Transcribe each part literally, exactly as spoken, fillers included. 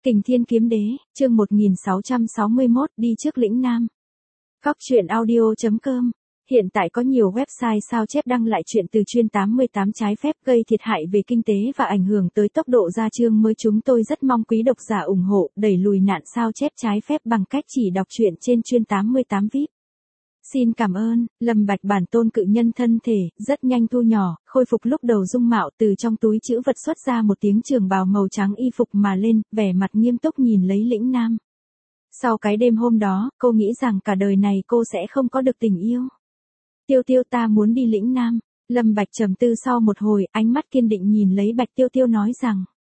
Kình Thiên Kiếm Đế, chương một nghìn sáu trăm sáu mươi mốt, đi trước lĩnh Nam. Cóc truyện audio chấm com. Hiện tại có nhiều website sao chép đăng lại chuyện từ chuyên tám mươi tám trái phép gây thiệt hại về kinh tế và ảnh hưởng tới tốc độ ra chương mới. Chúng tôi rất mong quý độc giả ủng hộ, đẩy lùi nạn sao chép trái phép bằng cách chỉ đọc truyện trên chuyên tám mươi tám vi ai pi. Xin cảm ơn. Lâm Bạch bản tôn cự nhân thân thể, rất nhanh thu nhỏ, khôi phục lúc đầu dung mạo, từ trong túi trữ vật xuất ra một tiếng trường bào màu trắng y phục mà lên, vẻ mặt nghiêm túc nhìn lấy lĩnh Nam. Sau cái đêm hôm đó, cô nghĩ rằng cả đời này cô sẽ không có được tình yêu. Tiêu Tiêu, ta muốn đi lĩnh Nam. Lâm Bạch trầm tư sau một hồi, ánh mắt kiên định nhìn lấy Bạch Tiêu Tiêu nói rằng.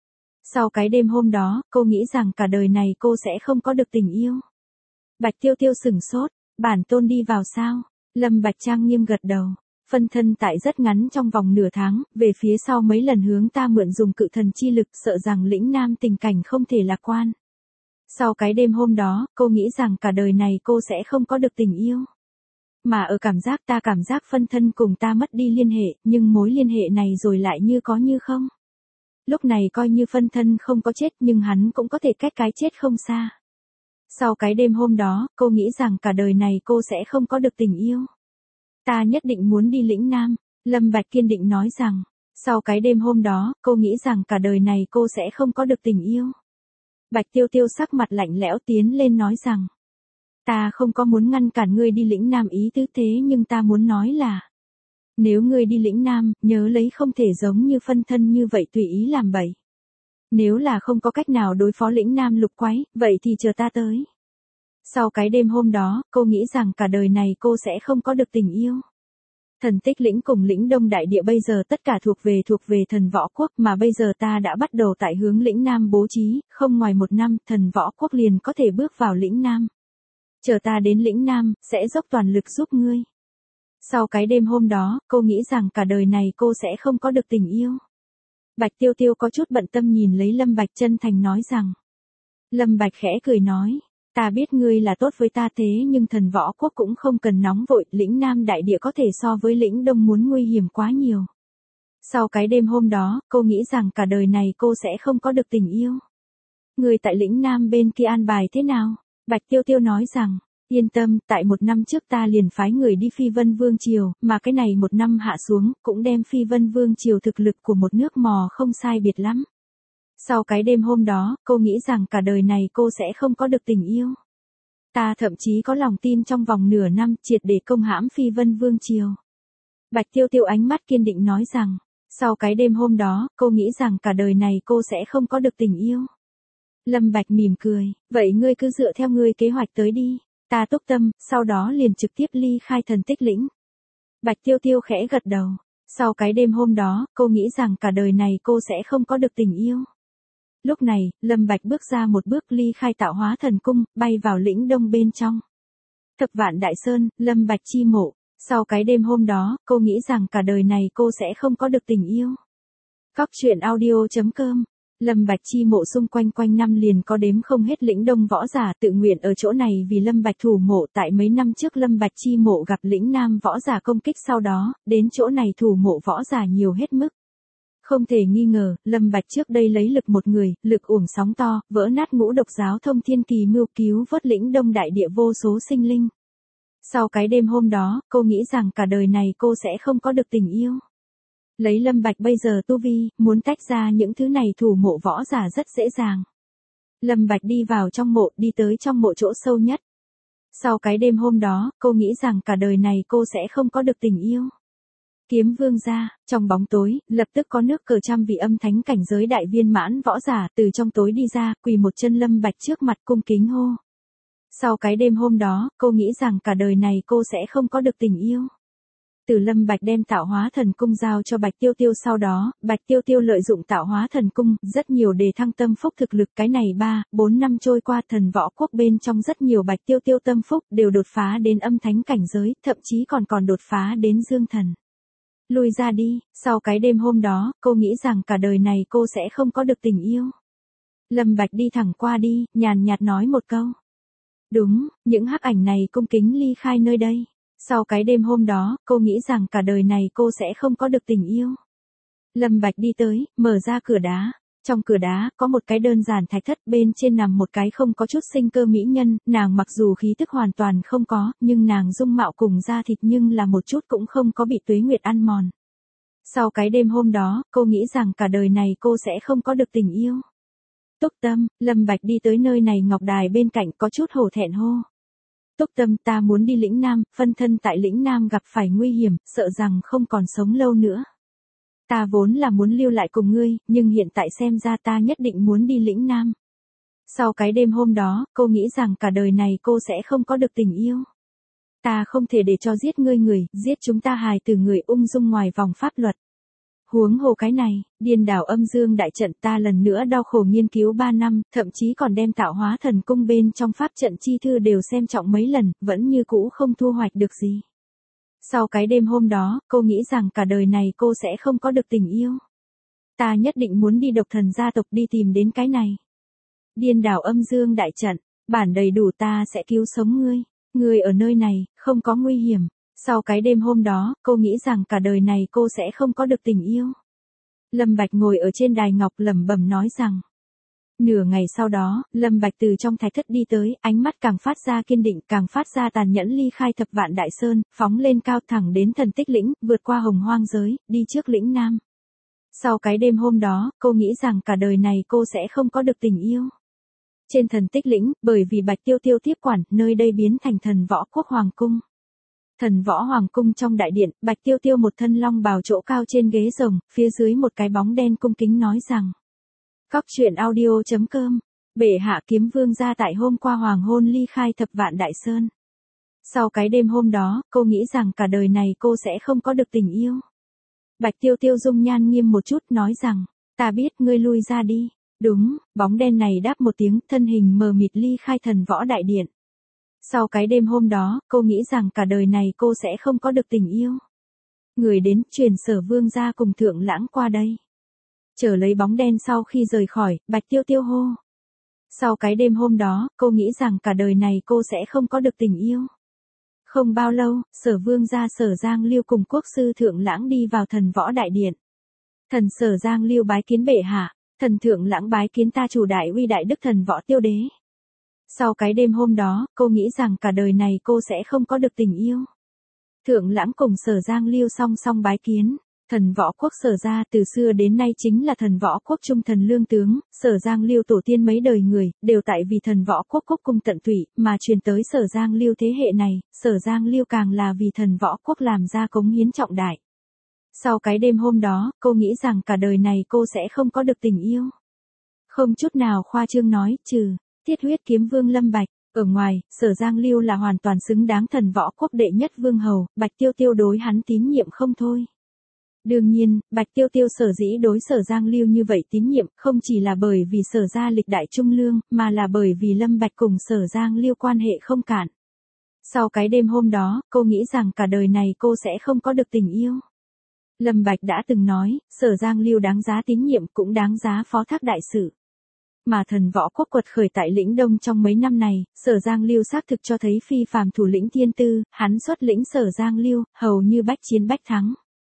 Sau cái đêm hôm đó, cô nghĩ rằng cả đời này cô sẽ không có được tình yêu. Bạch Tiêu Tiêu sửng sốt. Bản tôn đi vào sao? Lâm Bạch trang nghiêm gật đầu. Phân thân tại rất ngắn trong vòng nửa tháng, về phía sau mấy lần hướng ta mượn dùng cự thần chi lực, sợ rằng lĩnh Nam tình cảnh không thể lạc quan. Sau cái đêm hôm đó, cô nghĩ rằng cả đời này cô sẽ không có được tình yêu. Mà ở cảm giác ta cảm giác phân thân cùng ta mất đi liên hệ, nhưng mối liên hệ này rồi lại như có như không. Lúc này coi như phân thân không có chết nhưng hắn cũng có thể cách cái chết không xa. Sau cái đêm hôm đó, cô nghĩ rằng cả đời này cô sẽ không có được tình yêu. Ta nhất định muốn đi lĩnh Nam. Lâm Bạch kiên định nói rằng. Sau cái đêm hôm đó, cô nghĩ rằng cả đời này cô sẽ không có được tình yêu. Bạch Tiêu Tiêu sắc mặt lạnh lẽo tiến lên nói rằng. Ta không có muốn ngăn cản ngươi đi lĩnh Nam ý tứ thế, nhưng ta muốn nói là. Nếu ngươi đi lĩnh Nam, nhớ lấy không thể giống như phân thân như vậy tùy ý làm bậy. Nếu là không có cách nào đối phó lĩnh Nam lục quái, vậy thì chờ ta tới. Sau cái đêm hôm đó, cô nghĩ rằng cả đời này cô sẽ không có được tình yêu. Thần Tích lĩnh cùng lĩnh Đông Đại Địa bây giờ tất cả thuộc về thuộc về thần võ quốc, mà bây giờ ta đã bắt đầu tại hướng lĩnh Nam bố trí, không ngoài một năm, thần võ quốc liền có thể bước vào lĩnh Nam. Chờ ta đến lĩnh Nam, sẽ dốc toàn lực giúp ngươi. Sau cái đêm hôm đó, cô nghĩ rằng cả đời này cô sẽ không có được tình yêu. Bạch Tiêu Tiêu có chút bận tâm nhìn lấy Lâm Bạch chân thành nói rằng. Lâm Bạch khẽ cười nói, ta biết ngươi là tốt với ta thế nhưng thần võ quốc cũng không cần nóng vội, lĩnh Nam Đại Địa có thể so với lĩnh Đông muốn nguy hiểm quá nhiều. Sau cái đêm hôm đó, cô nghĩ rằng cả đời này cô sẽ không có được tình yêu. Người tại lĩnh Nam bên kia an bài thế nào? Bạch Tiêu Tiêu nói rằng. Yên tâm, tại một năm trước ta liền phái người đi Phi Vân Vương Triều, mà cái này một năm hạ xuống, cũng đem Phi Vân Vương Triều thực lực của một nước mò không sai biệt lắm. Sau cái đêm hôm đó, cô nghĩ rằng cả đời này cô sẽ không có được tình yêu. Ta thậm chí có lòng tin trong vòng nửa năm triệt để công hãm Phi Vân Vương Triều. Bạch Tiêu Tiêu ánh mắt kiên định nói rằng, sau cái đêm hôm đó, cô nghĩ rằng cả đời này cô sẽ không có được tình yêu. Lâm Bạch mỉm cười, vậy ngươi cứ dựa theo ngươi kế hoạch tới đi. Ta túc tâm, sau đó liền trực tiếp ly khai thần tích lĩnh. Bạch Tiêu Tiêu khẽ gật đầu. Sau cái đêm hôm đó, cô nghĩ rằng cả đời này cô sẽ không có được tình yêu. Lúc này, Lâm Bạch bước ra một bước ly khai Tạo Hóa Thần Cung, bay vào lĩnh Đông bên trong. Thập Vạn Đại Sơn, Lâm Bạch chi mộ. Sau cái đêm hôm đó, cô nghĩ rằng cả đời này cô sẽ không có được tình yêu. Cóc truyện audio chấm com. Lâm Bạch chi mộ xung quanh quanh năm liền có đếm không hết lĩnh Đông võ giả tự nguyện ở chỗ này vì Lâm Bạch thủ mộ. Tại mấy năm trước Lâm Bạch chi mộ gặp lĩnh Nam võ giả công kích, sau đó, đến chỗ này thủ mộ võ giả nhiều hết mức. Không thể nghi ngờ, Lâm Bạch trước đây lấy lực một người, lực uổng sóng to, vỡ nát ngũ độc giáo thông thiên kỳ mưu, cứu vớt lĩnh Đông Đại Địa vô số sinh linh. Sau cái đêm hôm đó, cô nghĩ rằng cả đời này cô sẽ không có được tình yêu. Lấy Lâm Bạch bây giờ tu vi, muốn tách ra những thứ này thủ mộ võ giả rất dễ dàng. Lâm Bạch đi vào trong mộ, đi tới trong mộ chỗ sâu nhất. Sau cái đêm hôm đó, cô nghĩ rằng cả đời này cô sẽ không có được tình yêu. Kiếm Vương gia, trong bóng tối, lập tức có nước cờ trăm vị âm thánh cảnh giới đại viên mãn võ giả từ trong tối đi ra, quỳ một chân Lâm Bạch trước mặt cung kính hô. Sau cái đêm hôm đó, cô nghĩ rằng cả đời này cô sẽ không có được tình yêu. Từ Lâm Bạch đem Tạo Hóa Thần Cung giao cho Bạch Tiêu Tiêu, sau đó, Bạch Tiêu Tiêu lợi dụng Tạo Hóa Thần Cung, rất nhiều đề thăng tâm phúc thực lực. Cái này ba, bốn năm trôi qua, thần võ quốc bên trong rất nhiều Bạch Tiêu Tiêu tâm phúc đều đột phá đến âm thánh cảnh giới, thậm chí còn còn đột phá đến dương thần. Lui ra đi, sau cái đêm hôm đó, cô nghĩ rằng cả đời này cô sẽ không có được tình yêu. Lâm Bạch đi thẳng qua đi, nhàn nhạt nói một câu. Đúng, những hắc ảnh này cung kính ly khai nơi đây. Sau cái đêm hôm đó, cô nghĩ rằng cả đời này cô sẽ không có được tình yêu. Lâm Bạch đi tới, mở ra cửa đá. Trong cửa đá, có một cái đơn giản thạch thất, bên trên nằm một cái không có chút sinh cơ mỹ nhân, nàng mặc dù khí tức hoàn toàn không có, nhưng nàng dung mạo cùng da thịt nhưng là một chút cũng không có bị tuế nguyệt ăn mòn. Sau cái đêm hôm đó, cô nghĩ rằng cả đời này cô sẽ không có được tình yêu. Túc Tâm, Lâm Bạch đi tới nơi này ngọc đài bên cạnh có chút hổ thẹn hô. Túc Tâm, ta muốn đi lĩnh Nam, phân thân tại lĩnh Nam gặp phải nguy hiểm, sợ rằng không còn sống lâu nữa. Ta vốn là muốn lưu lại cùng ngươi, nhưng hiện tại xem ra ta nhất định muốn đi lĩnh Nam. Sau cái đêm hôm đó, cô nghĩ rằng cả đời này cô sẽ không có được tình yêu. Ta không thể để cho giết ngươi người, giết chúng ta hài từ người ung dung ngoài vòng pháp luật. Huống hồ cái này, điên đảo âm dương đại trận ta lần nữa đau khổ nghiên cứu ba năm, thậm chí còn đem tạo hóa thần cung bên trong pháp trận chi thư đều xem trọng mấy lần, vẫn như cũ không thu hoạch được gì. Sau cái đêm hôm đó, cô nghĩ rằng cả đời này cô sẽ không có được tình yêu. Ta nhất định muốn đi độc thần gia tộc đi tìm đến cái này. Điên đảo âm dương đại trận, bản đầy đủ ta sẽ cứu sống ngươi. Ngươi ở nơi này, không có nguy hiểm. Sau cái đêm hôm đó, cô nghĩ rằng cả đời này cô sẽ không có được tình yêu. Lâm Bạch ngồi ở trên đài ngọc lẩm bẩm nói rằng. Nửa ngày sau đó, Lâm Bạch từ trong thạch thất đi tới, ánh mắt càng phát ra kiên định, càng phát ra tàn nhẫn ly khai thập vạn đại sơn, phóng lên cao thẳng đến thần tích lĩnh, vượt qua hồng hoang giới, đi trước lĩnh Nam. Sau cái đêm hôm đó, cô nghĩ rằng cả đời này cô sẽ không có được tình yêu. Trên thần tích lĩnh, bởi vì Bạch Tiêu Tiêu tiếp quản, nơi đây biến thành thần võ quốc hoàng cung. Thần võ hoàng cung trong đại điện, Bạch Tiêu Tiêu một thân long bào chỗ cao trên ghế rồng, phía dưới một cái bóng đen cung kính nói rằng. Cóc truyện audio chấm com, bệ hạ kiếm vương gia tại hôm qua hoàng hôn ly khai thập vạn đại sơn. Sau cái đêm hôm đó, cô nghĩ rằng cả đời này cô sẽ không có được tình yêu. Bạch Tiêu Tiêu dung nhan nghiêm một chút nói rằng, ta biết ngươi lui ra đi. Đúng, bóng đen này đáp một tiếng, thân hình mờ mịt ly khai thần võ đại điện. Sau cái đêm hôm đó, cô nghĩ rằng cả đời này cô sẽ không có được tình yêu. Người đến, truyền Sở vương gia cùng Thượng Lãng qua đây. Chờ lấy bóng đen sau khi rời khỏi, Bạch Tiêu Tiêu hô. Sau cái đêm hôm đó, cô nghĩ rằng cả đời này cô sẽ không có được tình yêu. Không bao lâu, Sở vương gia Sở Giang Lưu cùng quốc sư Thượng Lãng đi vào thần võ đại điện. Thần Sở Giang Lưu bái kiến bệ hạ, thần Thượng Lãng bái kiến ta chủ đại uy đại đức thần võ tiêu đế. Sau cái đêm hôm đó, cô nghĩ rằng cả đời này cô sẽ không có được tình yêu. Thượng Lãng cùng Sở Giang Lưu song song bái kiến. Thần võ quốc Sở gia từ xưa đến nay chính là thần võ quốc trung thần lương tướng, Sở Giang Lưu tổ tiên mấy đời người, đều tại vì thần võ quốc quốc cung tận tụy, mà truyền tới Sở Giang Lưu thế hệ này, Sở Giang Lưu càng là vì thần võ quốc làm ra cống hiến trọng đại. Sau cái đêm hôm đó, cô nghĩ rằng cả đời này cô sẽ không có được tình yêu. Không chút nào khoa trương nói, trừ, thiết huyết kiếm vương Lâm Bạch. Ở ngoài, Sở Giang Lưu là hoàn toàn xứng đáng thần võ quốc đệ nhất vương hầu, Bạch Tiêu Tiêu đối hắn tín nhiệm không thôi. Đương nhiên, Bạch Tiêu Tiêu sở dĩ đối Sở Giang Lưu như vậy tín nhiệm, không chỉ là bởi vì Sở gia lịch đại trung lương, mà là bởi vì Lâm Bạch cùng Sở Giang Lưu quan hệ không cạn. Sau cái đêm hôm đó, cô nghĩ rằng cả đời này cô sẽ không có được tình yêu. Lâm Bạch đã từng nói, Sở Giang Lưu đáng giá tín nhiệm cũng đáng giá phó thác đại sự. Mà thần võ quốc quật khởi tại lĩnh Đông trong mấy năm này, Sở Giang Lưu xác thực cho thấy phi phàm thủ lĩnh thiên tư, hắn xuất lĩnh Sở Giang Lưu, hầu như bách chiến bách thắng.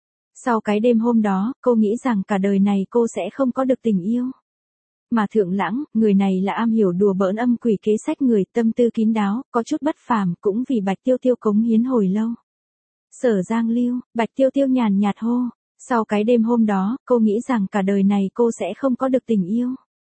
Sau cái đêm hôm đó, cô nghĩ rằng cả đời này cô sẽ không có được tình yêu. Mà Thượng Lãng, người này là am hiểu đùa bỡn âm quỷ kế sách người, tâm tư kín đáo, có chút bất phàm, cũng vì Bạch Tiêu Tiêu cống hiến hồi lâu. Sở Giang Lưu, Bạch Tiêu Tiêu nhàn nhạt hô. Sau cái đêm hôm đó, cô nghĩ rằng cả đời này cô sẽ không có được tình yêu.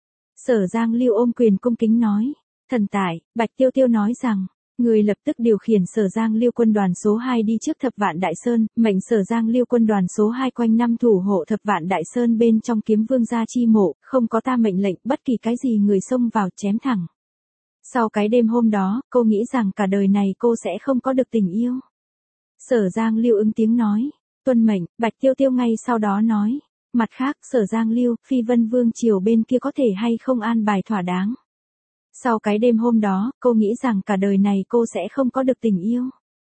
Sở Giang Lưu ôm quyền cung kính nói. Thần tại, Bạch Tiêu Tiêu nói rằng. Người lập tức điều khiển Sở Giang Lưu quân đoàn số hai đi trước thập vạn đại sơn, mệnh Sở Giang Lưu quân đoàn số hai quanh năm thủ hộ thập vạn đại sơn bên trong kiếm vương gia chi mộ, không có ta mệnh lệnh, bất kỳ cái gì người xông vào chém thẳng. Sau cái đêm hôm đó, cô nghĩ rằng cả đời này cô sẽ không có được tình yêu. Sở Giang Lưu ứng tiếng nói, tuân mệnh, Bạch Tiêu Tiêu ngay sau đó nói, mặt khác, Sở Giang Lưu, Phi Vân Vương triều bên kia có thể hay không an bài thỏa đáng. Sau cái đêm hôm đó, cô nghĩ rằng cả đời này cô sẽ không có được tình yêu.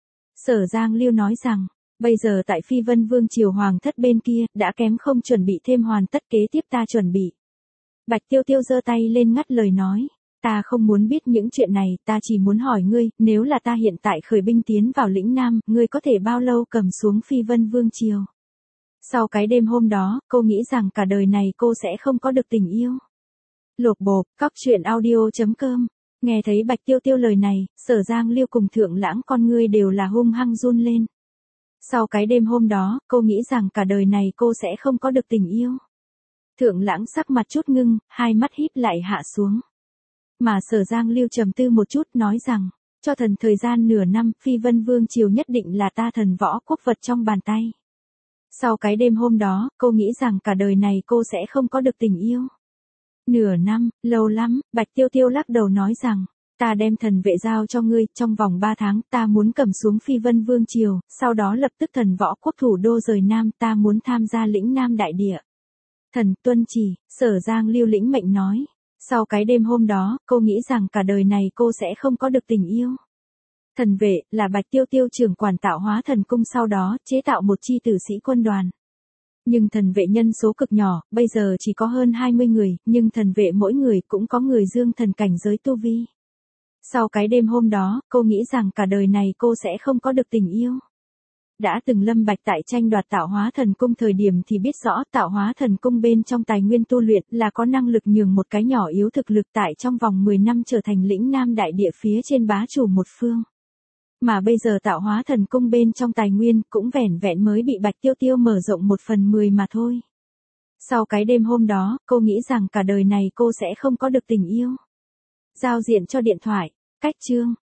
Sở Giang Lưu nói rằng, bây giờ tại Phi Vân Vương triều hoàng thất bên kia, đã kém không chuẩn bị thêm hoàn tất kế tiếp ta chuẩn bị. Bạch Tiêu Tiêu giơ tay lên ngắt lời nói, ta không muốn biết những chuyện này, ta chỉ muốn hỏi ngươi, nếu là ta hiện tại khởi binh tiến vào lĩnh Nam, ngươi có thể bao lâu cầm xuống Phi Vân Vương triều? Sau cái đêm hôm đó, cô nghĩ rằng cả đời này cô sẽ không có được tình yêu. Lột bột, cóc truyện audio.com. Nghe thấy Bạch Tiêu Tiêu lời này, Sở Giang Liêu cùng Thượng Lãng con ngươi đều là hung hăng run lên. Sau cái đêm hôm đó, cô nghĩ rằng cả đời này cô sẽ không có được tình yêu. Thượng Lãng sắc mặt chút ngưng, hai mắt híp lại hạ xuống. Mà Sở Giang Liêu trầm tư một chút nói rằng, cho thần thời gian nửa năm, Phi Vân Vương Triều nhất định là ta thần võ quốc vật trong bàn tay. Sau cái đêm hôm đó, cô nghĩ rằng cả đời này cô sẽ không có được tình yêu. Nửa năm, lâu lắm, Bạch Tiêu Tiêu lắc đầu nói rằng, ta đem thần vệ giao cho ngươi, trong vòng ba tháng, ta muốn cầm xuống Phi Vân Vương Triều, sau đó lập tức thần võ quốc thủ đô rời Nam, ta muốn tham gia lĩnh Nam đại địa. Thần tuân chỉ, Sở Giang Liêu lĩnh mệnh nói. Sau cái đêm hôm đó, cô nghĩ rằng cả đời này cô sẽ không có được tình yêu. Thần vệ, là Bạch Tiêu Tiêu trưởng quản tạo hóa thần cung sau đó, chế tạo một chi tử sĩ quân đoàn. Nhưng thần vệ nhân số cực nhỏ, bây giờ chỉ có hơn hai mươi người, nhưng thần vệ mỗi người cũng có người dương thần cảnh giới tu vi. Sau cái đêm hôm đó, cô nghĩ rằng cả đời này cô sẽ không có được tình yêu. Đã từng Lâm Bạch tại tranh đoạt tạo hóa thần cung thời điểm thì biết rõ tạo hóa thần cung bên trong tài nguyên tu luyện là có năng lực nhường một cái nhỏ yếu thực lực tại trong vòng mười năm trở thành lĩnh Nam đại địa phía trên bá chủ một phương. Mà bây giờ tạo hóa thần cung bên trong tài nguyên cũng vẻn vẹn mới bị Bạch Tiêu Tiêu mở rộng một phần mười mà thôi. Sau cái đêm hôm đó, cô nghĩ rằng cả đời này cô sẽ không có được tình yêu. Giao diện cho điện thoại, cách chương.